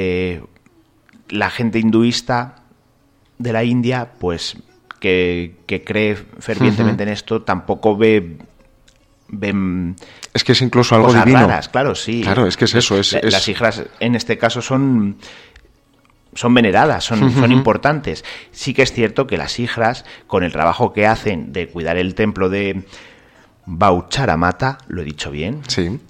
B: la gente hinduista de la India, pues que cree fervientemente en esto, tampoco ven...
C: Es que es incluso algo divino.
B: Raras, claro, sí.
C: Claro, es que es eso.
B: Las hijras, en este caso, son veneradas, son importantes. Sí que es cierto que las hijras, con el trabajo que hacen de cuidar el templo de Bauchara Mata, lo he dicho bien,
C: sí,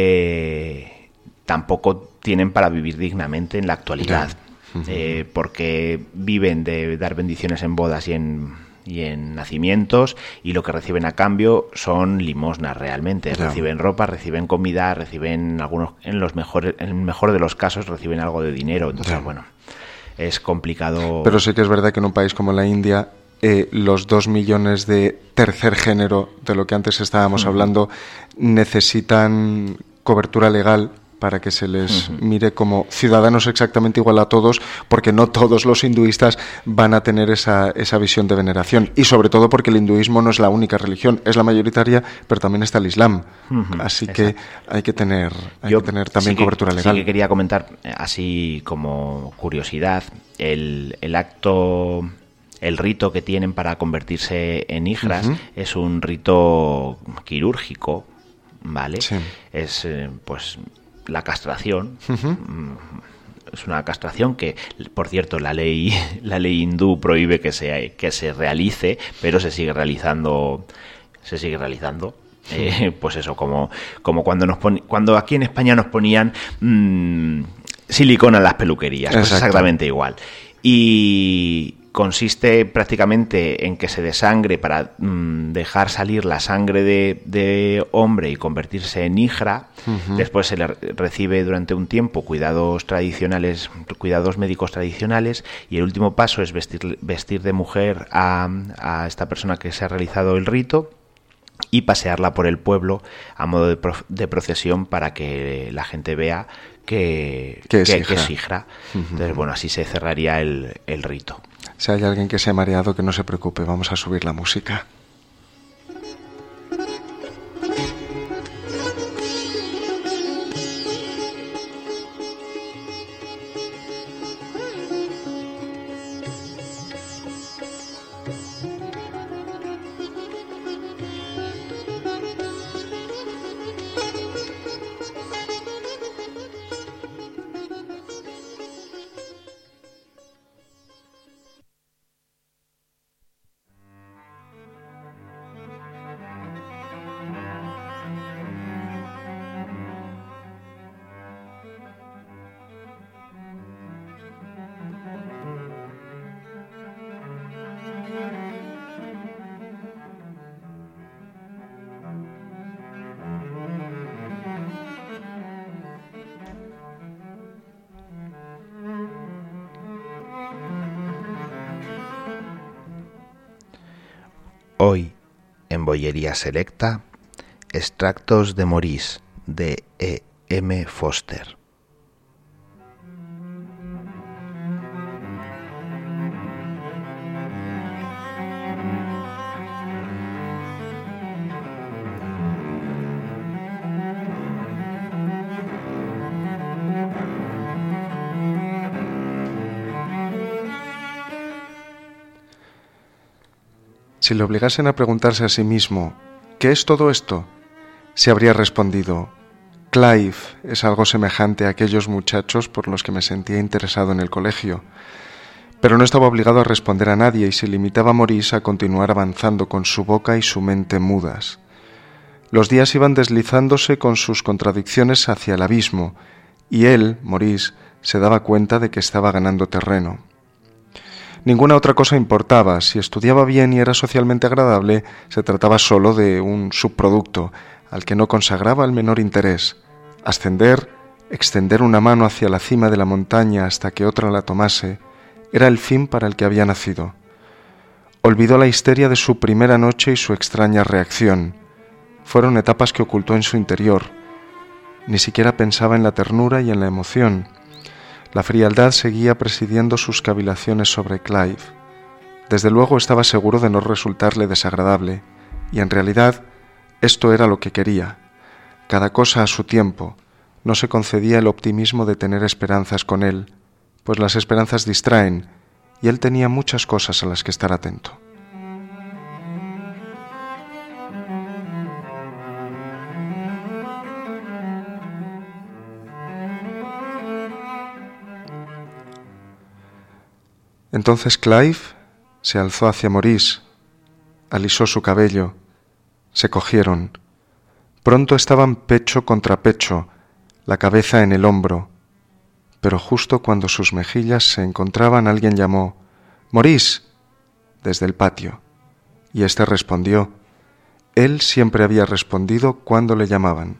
B: tampoco tienen para vivir dignamente en la actualidad. Porque viven de dar bendiciones en bodas y en nacimientos, y lo que reciben a cambio son limosnas realmente.
C: Ya.
B: Reciben ropa, reciben comida, reciben en el mejor de los casos reciben algo de dinero. Entonces,
C: Ya.
B: bueno, es complicado.
C: Pero sí que es verdad que en un país como la India, los 2 millones de tercer género, de lo que antes estábamos hablando, necesitan cobertura legal para que se les mire como ciudadanos exactamente igual a todos, porque no todos los hinduistas van a tener esa visión de veneración, y sobre todo porque el hinduismo no es la única religión, es la mayoritaria, pero también está el islam. Así que hay que tener también cobertura legal.
B: Sí que quería comentar, así como curiosidad, el rito que tienen para convertirse en hijras es un rito quirúrgico, ¿vale? Sí. Es, pues, la castración. Es una castración que, por cierto, la ley hindú prohíbe que se realice, pero se sigue realizando. Pues eso, como cuando aquí en España nos ponían silicona en las peluquerías, pues exactamente igual. Y consiste prácticamente en que se desangre para dejar salir la sangre de hombre y convertirse en hijra. Después se le recibe durante un tiempo cuidados médicos tradicionales, y el último paso es vestir de mujer a esta persona que se ha realizado el rito y pasearla por el pueblo a modo de procesión para que la gente vea que es hijra. Entonces, bueno, así se cerraría el rito.
C: Si hay alguien que se ha mareado, que no se preocupe, vamos a subir la música.
B: Hoy, en Bollería Selecta, extractos de Maurice, de E. M. Foster.
C: Si le obligasen a preguntarse a sí mismo ¿qué es todo esto?, se habría respondido: Clive es algo semejante a aquellos muchachos por los que me sentía interesado en el colegio. Pero no estaba obligado a responder a nadie y se limitaba Maurice a continuar avanzando con su boca y su mente mudas. Los días iban deslizándose con sus contradicciones hacia el abismo, y él, Maurice, se daba cuenta de que estaba ganando terreno. Ninguna otra cosa importaba. Si estudiaba bien y era socialmente agradable, se trataba solo de un subproducto al que no consagraba el menor interés. Ascender, extender una mano hacia la cima de la montaña hasta que otra la tomase, era el fin para el que había nacido. Olvidó la histeria de su primera noche y su extraña reacción. Fueron etapas que ocultó en su interior. Ni siquiera pensaba en la ternura y en la emoción. La frialdad seguía presidiendo sus cavilaciones sobre Clive. Desde luego estaba seguro de no resultarle desagradable, y en realidad esto era lo que quería. Cada cosa a su tiempo. No se concedía el optimismo de tener esperanzas con él, pues las esperanzas distraen, y él tenía muchas cosas a las que estar atento. Entonces Clive se alzó hacia Maurice, alisó su cabello, se cogieron. Pronto estaban pecho contra pecho, la cabeza en el hombro, pero justo cuando sus mejillas se encontraban alguien llamó: «Maurice», desde el patio. y éste respondió. Él siempre había respondido cuando le llamaban.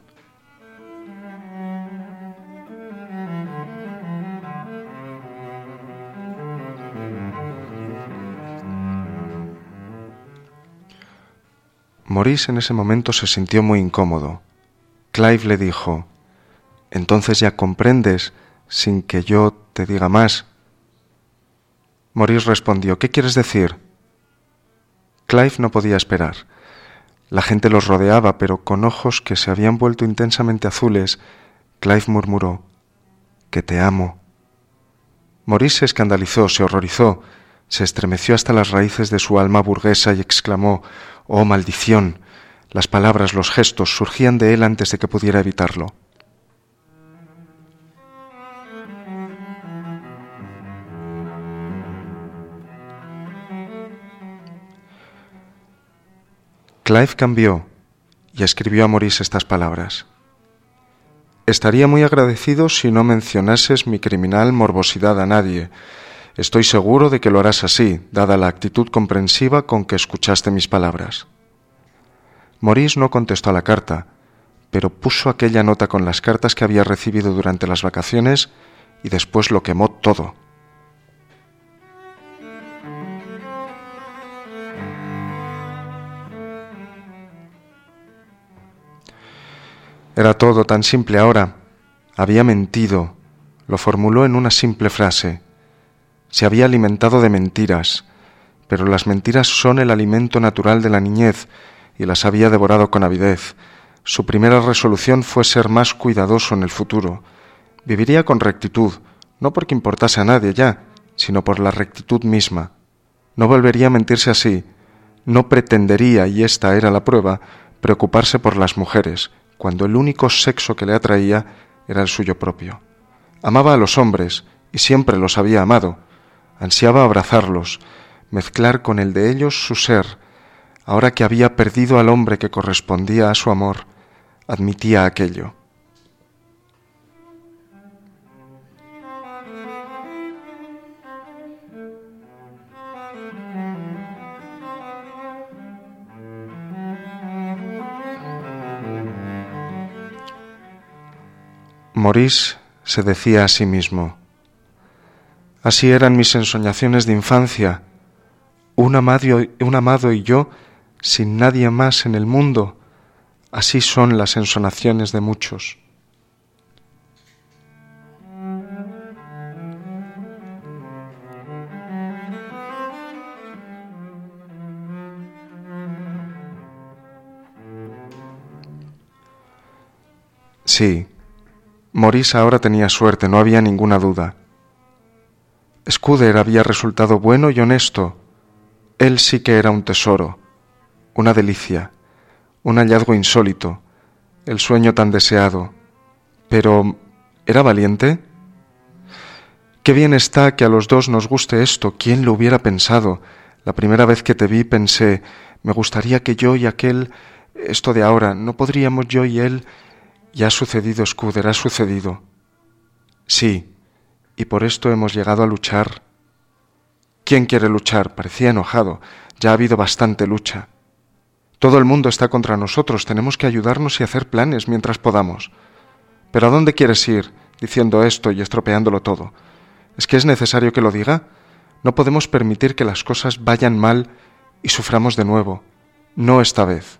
C: Maurice en ese momento se sintió muy incómodo. Clive le dijo, «¿Entonces ya comprendes, sin que yo te diga más?» Maurice respondió, «¿Qué quieres decir?» Clive no podía esperar. La gente los rodeaba, pero con ojos que se habían vuelto intensamente azules, Clive murmuró, «Que te amo». Maurice se escandalizó, se horrorizó, se estremeció hasta las raíces de su alma burguesa y exclamó, «¡Oh, maldición!». Las palabras, los gestos surgían de él antes de que pudiera evitarlo. Clive cambió y escribió a Maurice estas palabras. «Estaría muy agradecido si no mencionases mi criminal morbosidad a nadie. Estoy seguro de que lo harás así, dada la actitud comprensiva con que escuchaste mis palabras». Maurice no contestó a la carta, pero puso aquella nota con las cartas que había recibido durante las vacaciones y después lo quemó todo. Era todo tan simple ahora. Había mentido. Lo formuló en una simple frase. Se había alimentado de mentiras, pero las mentiras son el alimento natural de la niñez y las había devorado con avidez. Su primera resolución fue ser más cuidadoso en el futuro. Viviría con rectitud, no porque importase a nadie ya, sino por la rectitud misma. No volvería a mentirse así. No pretendería, y esta era la prueba, preocuparse por las mujeres, cuando el único sexo que le atraía era el suyo propio. Amaba a los hombres, y siempre los había amado. Ansiaba abrazarlos, mezclar con el de ellos su ser. Ahora que había perdido al hombre que correspondía a su amor, admitía aquello. Maurice se decía a sí mismo, «Así eran mis ensoñaciones de infancia, un amado y yo, sin nadie más en el mundo, así son las ensoñaciones de muchos». Sí, Maurice ahora tenía suerte, no había ninguna duda. Scudder había resultado bueno y honesto. Él sí que era un tesoro, una delicia, un hallazgo insólito, el sueño tan deseado. Pero, ¿era valiente? Qué bien está que a los dos nos guste esto. ¿Quién lo hubiera pensado? La primera vez que te vi pensé, me gustaría que yo y aquel, esto de ahora, ¿no podríamos yo y él? Y ha sucedido, Scudder, ha sucedido. Sí, y por esto hemos llegado a luchar. ¿Quién quiere luchar? Parecía enojado. Ya ha habido bastante lucha. Todo el mundo está contra nosotros. Tenemos que ayudarnos y hacer planes mientras podamos. ¿Pero a dónde quieres ir diciendo esto y estropeándolo todo? ¿Es que es necesario que lo diga? No podemos permitir que las cosas vayan mal y suframos de nuevo. No esta vez.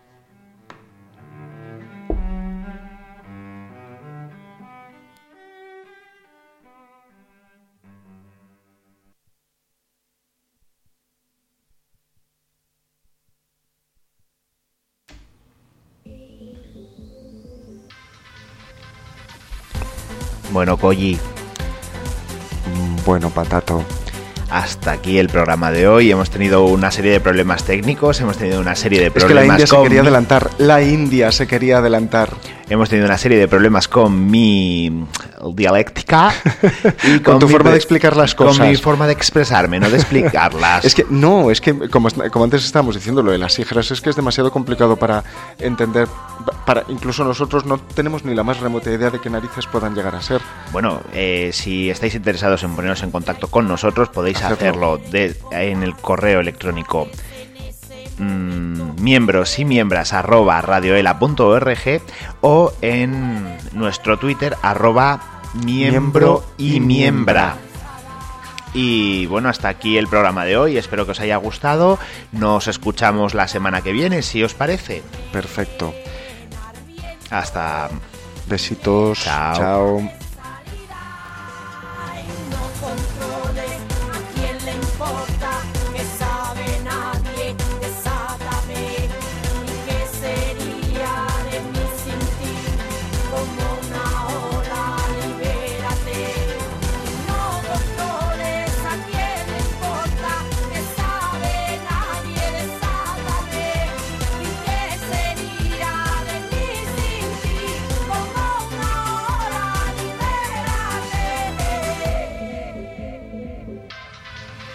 B: Bueno, Koji.
C: Bueno, Patato.
B: Hasta aquí el programa de hoy. Hemos tenido una serie de problemas técnicos, hemos tenido una serie de problemas.
C: Es que la India se quería adelantar. La India se quería adelantar.
B: Hemos tenido una serie de problemas con mi dialéctica
C: y con tu forma de explicar las cosas.
B: Con mi forma de expresarme, no de explicarlas.
C: Es que como antes estábamos diciendo, lo de las hijas es que es demasiado complicado para entender. Incluso nosotros no tenemos ni la más remota idea de qué narices puedan llegar a ser.
B: Bueno, si estáis interesados en poneros en contacto con nosotros, podéis hacerlo en el correo electrónico miembros y miembras @radioela.org o en nuestro Twitter @miembro y miembra. Y bueno, hasta aquí el programa de hoy. Espero que os haya gustado. Nos escuchamos la semana que viene, si os parece.
C: Perfecto.
B: Hasta.
C: Besitos.
B: Chao.
C: Chao.